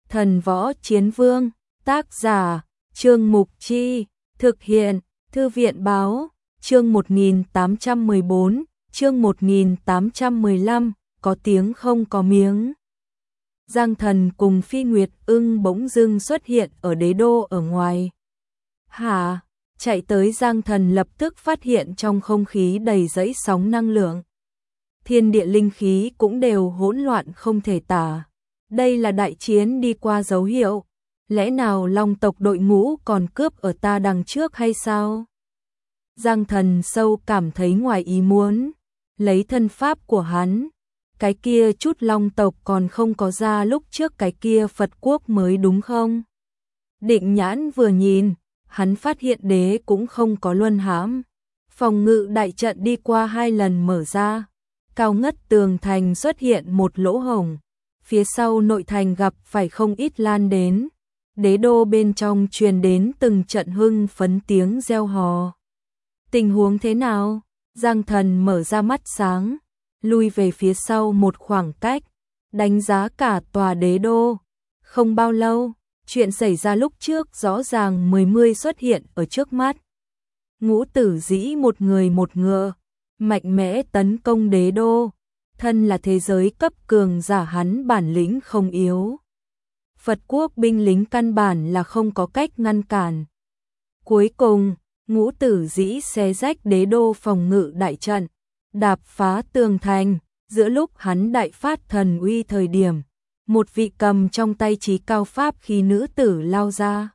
Thần Võ Chiến Vương, tác giả, Trương Mục Chi, thực hiện, Thư viện Báo, chương 1814, chương 1815, có tiếng không có miếng. Giang Thần cùng Phi Nguyệt Ưng bỗng dưng xuất hiện ở đế đô ở ngoài. Hả? Chạy tới Giang Thần lập tức phát hiện trong không khí đầy dẫy sóng năng lượng. Thiên địa linh khí cũng đều hỗn loạn không thể tả. Đây là đại chiến đi qua dấu hiệu. Lẽ nào Long tộc đội ngũ còn cướp ở ta đằng trước hay sao? Giang Thần sâu cảm thấy ngoài ý muốn. Lấy thân pháp của hắn, cái kia chút Long tộc còn không có ra lúc trước cái kia Phật quốc mới đúng không? Định nhãn vừa nhìn, hắn phát hiện đế cũng không có luân hãm. Phòng ngự đại trận đi qua 2 lần mở ra. Cao ngất tường thành xuất hiện một lỗ hổng. Phía sau nội thành gặp phải không ít lan đến. Đế đô bên trong truyền đến từng trận hưng phấn tiếng reo hò. Tình huống thế nào? Giang Thần mở ra mắt sáng, lui về phía sau một khoảng cách, đánh giá cả tòa đế đô. Không bao lâu, chuyện xảy ra lúc trước rõ ràng mươi xuất hiện ở trước mắt. Ngũ Tử Dĩ một người một ngựa, mạnh mẽ tấn công đế đô. Thân là thế giới cấp cường giả hắn bản lĩnh không yếu. Phật quốc binh lính căn bản là không có cách ngăn cản. Cuối cùng, Ngũ Tử Dĩ xé rách đế đô phòng ngự đại trận, đạp phá tường thành. Giữa lúc hắn đại phát thần uy thời điểm, một vị cầm trong tay chí cao pháp khí nữ tử lao ra.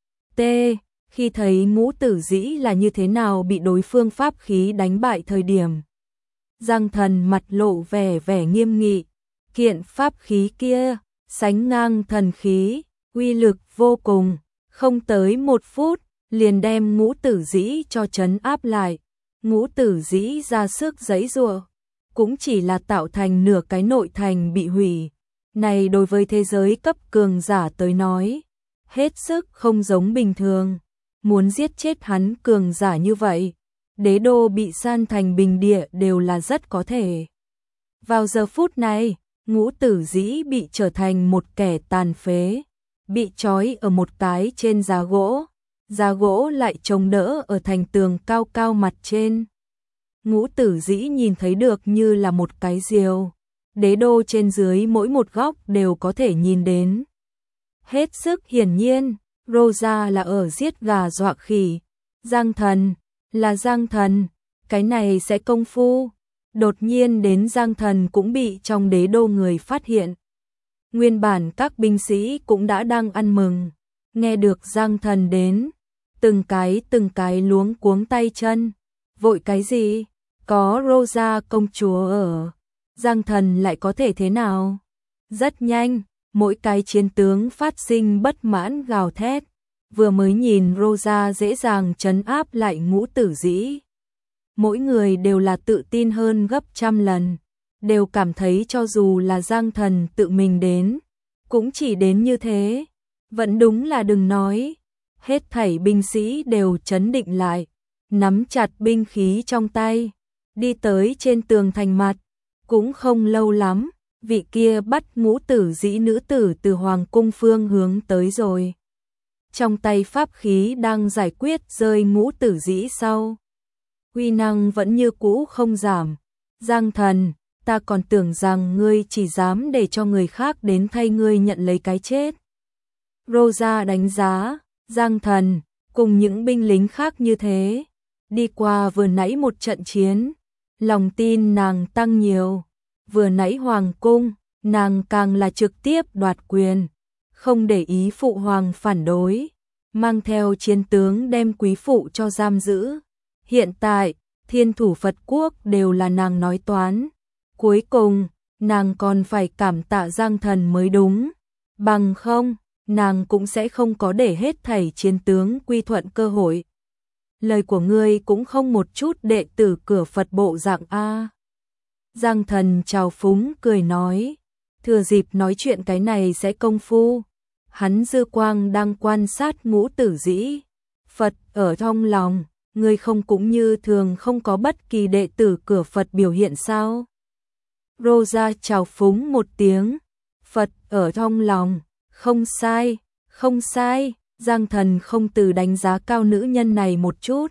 Khi thấy Ngũ Tử Dĩ là như thế nào bị đối phương pháp khí đánh bại thời điểm, Giang Thần mặt lộ vẻ nghiêm nghị. Kiện pháp khí kia sánh ngang thần khí, uy lực vô cùng, không tới 1 phút liền đem Ngũ Tử Dĩ cho trấn áp lại. Ngũ Tử Dĩ ra sức giãy giụa, cũng chỉ là tạo thành nửa cái nội thành bị hủy. Này đối với thế giới cấp cường giả tới nói, hết sức không giống bình thường. Muốn giết chết hắn cường giả như vậy, đế đô bị san thành bình địa đều là rất có thể. Vào giờ phút này, Ngũ Tử Dĩ bị trở thành một kẻ tàn phế, bị trói ở một cái trên giá gỗ. Giá gỗ lại chống đỡ ở thành tường cao cao mặt trên. Ngũ Tử Dĩ nhìn thấy được như là một cái diều. Đế đô trên dưới mỗi một góc đều có thể nhìn đến. Hết sức hiển nhiên, Rosa là ở giết gà dọa khỉ. Giang Thần là Giang Thần, cái này sẽ công phu. Đột nhiên đến Giang Thần cũng bị trong đế đô người phát hiện. Nguyên bản các binh sĩ cũng đã đang ăn mừng. Nghe được Giang Thần đến, từng cái luống cuống tay chân. Vội cái gì? Có Rosa công chúa ở, Giang Thần lại có thể thế nào? Rất nhanh, mỗi cái chiến tướng phát sinh bất mãn gào thét. Vừa mới nhìn Rosa dễ dàng trấn áp lại Ngũ Tử Dĩ. Mỗi người đều là tự tin hơn gấp trăm lần. Đều cảm thấy cho dù là Giang Thần tự mình đến, cũng chỉ đến như thế. Vẫn đúng là đừng nói. Hết thảy binh sĩ đều trấn định lại, nắm chặt binh khí trong tay, đi tới trên tường thành mặt. Cũng không lâu lắm, vị kia bắt Ngũ Tử Dĩ nữ tử từ hoàng cung phương hướng tới rồi. Trong tay pháp khí đang giải quyết rơi Ngũ Tử Dĩ sau. Uy năng vẫn như cũ không giảm. Giang Thần, ta còn tưởng rằng ngươi chỉ dám để cho người khác đến thay ngươi nhận lấy cái chết. Rosa đánh giá, Giang Thần, cùng những binh lính khác như thế. Đi qua vừa nãy một trận chiến, lòng tin nàng tăng nhiều. Vừa nãy hoàng cung, nàng càng là trực tiếp đoạt quyền, không để ý phụ hoàng phản đối, mang theo chiến tướng đem quý phụ cho giam giữ. Hiện tại, thiên thủ Phật quốc đều là nàng nói toán. Cuối cùng, nàng còn phải cảm tạ Giang Thần mới đúng. Bằng không, nàng cũng sẽ không có để hết thảy chiến tướng quy thuận cơ hội. Lời của ngươi cũng không một chút đệ tử cửa Phật bộ dạng a. Giang Thần chào phúng cười nói, thừa dịp nói chuyện cái này sẽ công phu. Hắn dư quang đang quan sát Ngũ Tử Dĩ. Phật ở trong lòng, ngươi không cũng như thường không có bất kỳ đệ tử cửa Phật biểu hiện sao? Rosa chào phúng một tiếng, Phật ở trong lòng, Không sai, không sai, Giang Thần không từ đánh giá cao nữ nhân này một chút.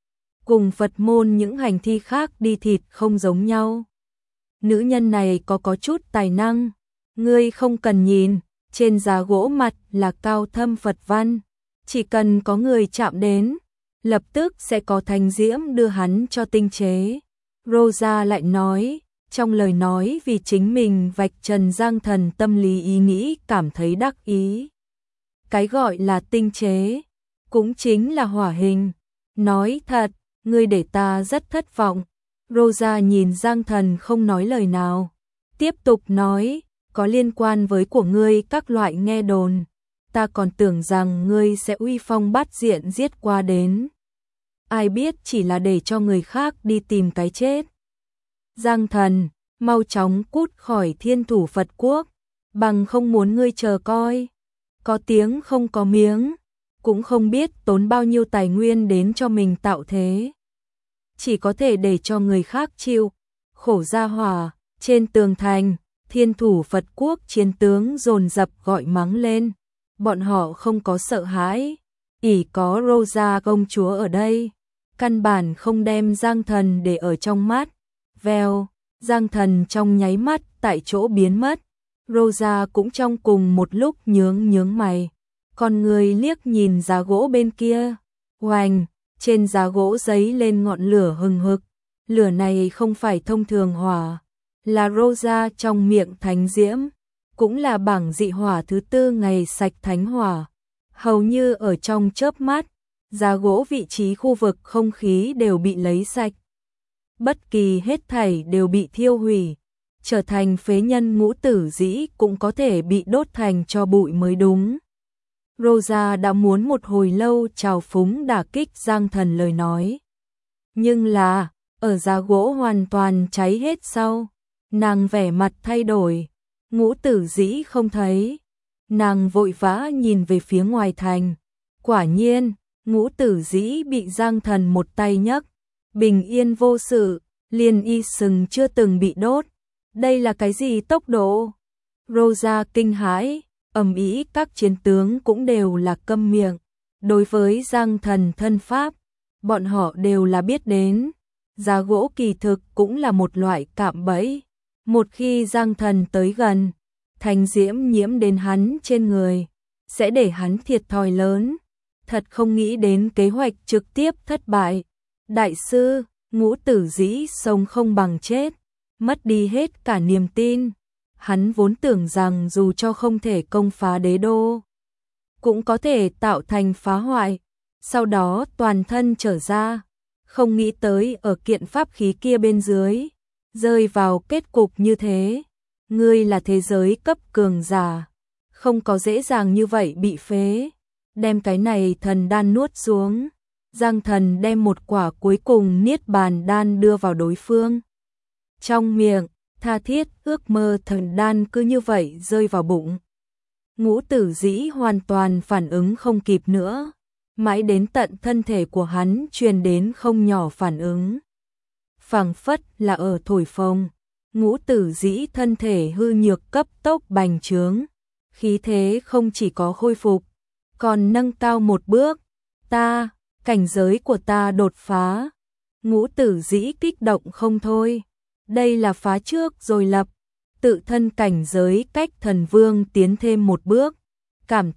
Cùng Phật môn những hành thi khác đi thịt không giống nhau. Nữ nhân này có chút tài năng, ngươi không cần nhìn, trên giá gỗ mặt là cao thâm Phật văn, chỉ cần có người chạm đến, lập tức sẽ có thanh diễm đưa hắn cho tinh chế. Rosa lại nói, trong lời nói vì chính mình vạch trần Giang Thần tâm lý ý nghĩ cảm thấy đắc ý. Cái gọi là tinh chế, cũng chính là hỏa hình. Nói thật, ngươi để ta rất thất vọng. Rosa nhìn Giang Thần không nói lời nào. Tiếp tục nói, có liên quan với của ngươi các loại nghe đồn. Ta còn tưởng rằng ngươi sẽ uy phong bát diện giết qua đến. Ai biết chỉ là để cho người khác đi tìm cái chết. Giang Thần, mau chóng cút khỏi Thiên Thủ Phật Quốc, bằng không muốn ngươi chờ coi. Có tiếng không có miếng, cũng không biết tốn bao nhiêu tài nguyên đến cho mình tạo thế. Chỉ có thể để cho người khác chịu khổ ra hỏa. Trên tường thành, Thiên Thủ Phật Quốc chiến tướng dồn dập gọi mắng lên. Bọn họ không có sợ hãi, ỷ có Rosa công chúa ở đây, căn bản không đem Giang Thần để ở trong mắt. Vèo, Giang Thần trong nháy mắt tại chỗ biến mất. Rosa cũng trong cùng một lúc nhướng mày, con người liếc nhìn giá gỗ bên kia. Oành, trên giá gỗ giấy lên ngọn lửa hừng hực. Lửa này không phải thông thường hỏa, là Rosa trong miệng thánh diễm, cũng là bảng dị hỏa thứ 4 ngày sạch thánh hỏa. Hầu như ở trong chớp mắt, giá gỗ vị trí khu vực không khí đều bị lấy sạch. Bất kỳ hết thảy đều bị thiêu hủy, trở thành phế nhân. Ngũ Tử Dĩ cũng có thể bị đốt thành tro bụi mới đúng. Rosa đã muốn một hồi lâu trào phúng đả kích Giang Thần lời nói. Nhưng là, ở giá gỗ hoàn toàn cháy hết sau, nàng vẻ mặt thay đổi. Ngũ Tử Dĩ không thấy, nàng vội vã nhìn về phía ngoài thành. Quả nhiên, Ngũ Tử Dĩ bị Giang Thần một tay nhấc, bình yên vô sự, liền y sừng chưa từng bị đốt. Đây là cái gì tốc độ? Rosa kinh hãi, ầm ĩ các chiến tướng cũng đều là câm miệng. Đối với Giang Thần thân pháp, bọn họ đều là biết đến. Giá gỗ kỳ thực cũng là một loại cạm bẫy. Một khi Giang Thần tới gần, thanh diễm nhiễm đến hắn trên người, sẽ để hắn thiệt thòi lớn. Thật không nghĩ đến kế hoạch trực tiếp thất bại. Đại sư, Ngũ Tử Dĩ sống không bằng chết, mất đi hết cả niềm tin. Hắn vốn tưởng rằng dù cho không thể công phá đế đô, cũng có thể tạo thành phá hoại, sau đó toàn thân trở ra. Không nghĩ tới ở kiện pháp khí kia bên dưới, rơi vào kết cục như thế. Ngươi là thế giới cấp cường giả, không có dễ dàng như vậy bị phế. Đem cái này thần đan nuốt xuống. Giang Thần đem một quả cuối cùng niết bàn đan đưa vào đối phương trong miệng, tha thiết ước mơ thần đan cứ như vậy rơi vào bụng. Ngũ Tử Dĩ hoàn toàn phản ứng không kịp nữa, mãi đến tận thân thể của hắn truyền đến không nhỏ phản ứng. Phảng phất là ở thổi phồng, Ngũ Tử Dĩ thân thể hư nhược cấp tốc bành trướng, khí thế không chỉ có khôi phục, còn nâng cao một bước. Cảnh giới của ta đột phá. Ngũ Tử Dĩ kích động không thôi. Đây là phá trước rồi lập, tự thân cảnh giới cách thần vương tiến thêm một bước. Cảm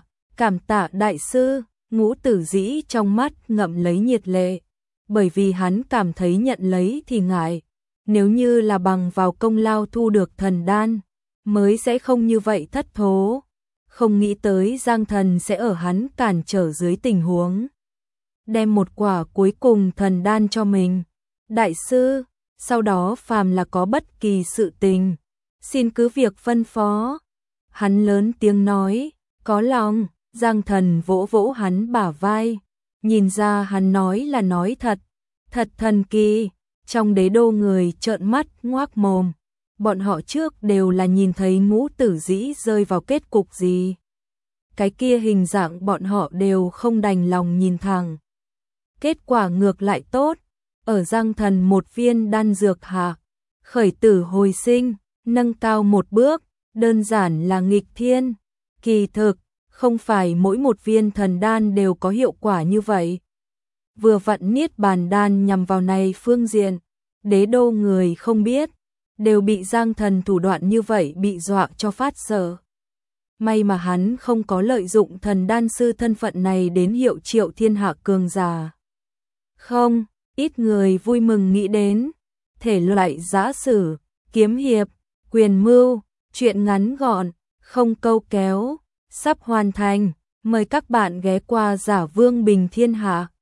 tạ đại sư. Ngũ Tử Dĩ trong mắt ngậm lấy nhiệt lệ, bởi vì hắn cảm thấy nhận lấy thì ngại. Nếu như là bằng vào công lao thu được thần đan, mới sẽ không như vậy thất thố. Không nghĩ tới Giang Thần sẽ ở hắn cản trở dưới tình huống đem một quả cuối cùng thần đan cho mình. Đại sư, sau đó phàm là có bất kỳ sự tình, xin cứ việc phân phó. Hắn lớn tiếng nói, có lòng. Giang Thần vỗ vỗ hắn bả vai, nhìn ra hắn nói là nói thật, thật thần kỳ. Trong đế đô người trợn mắt ngoác mồm, bọn họ trước đều là nhìn thấy Ngũ Tử Dĩ rơi vào kết cục gì. Cái kia hình dạng bọn họ đều không đành lòng nhìn thẳng. Kết quả ngược lại tốt, ở Giang Thần một viên đan dược hạ, khởi tử hồi sinh, nâng cao một bước, đơn giản là nghịch thiên. Kỳ thực, không phải mỗi một viên thần đan đều có hiệu quả như vậy. Vừa vặn Niết Bàn đan nhằm vào này phương diện, Đế Đô người không biết, đều bị Giang Thần thủ đoạn như vậy bị dọa cho phát sợ. May mà hắn không có lợi dụng thần đan sư thân phận này đến hiệu triệu thiên hạ cường giả. Không, ít người vui mừng nghĩ đến, thể loại giã sử, kiếm hiệp, quyền mưu, truyện ngắn gọn, không câu kéo, sắp hoàn thành, mời các bạn ghé qua Giả Vương Bình Thiên Hạ.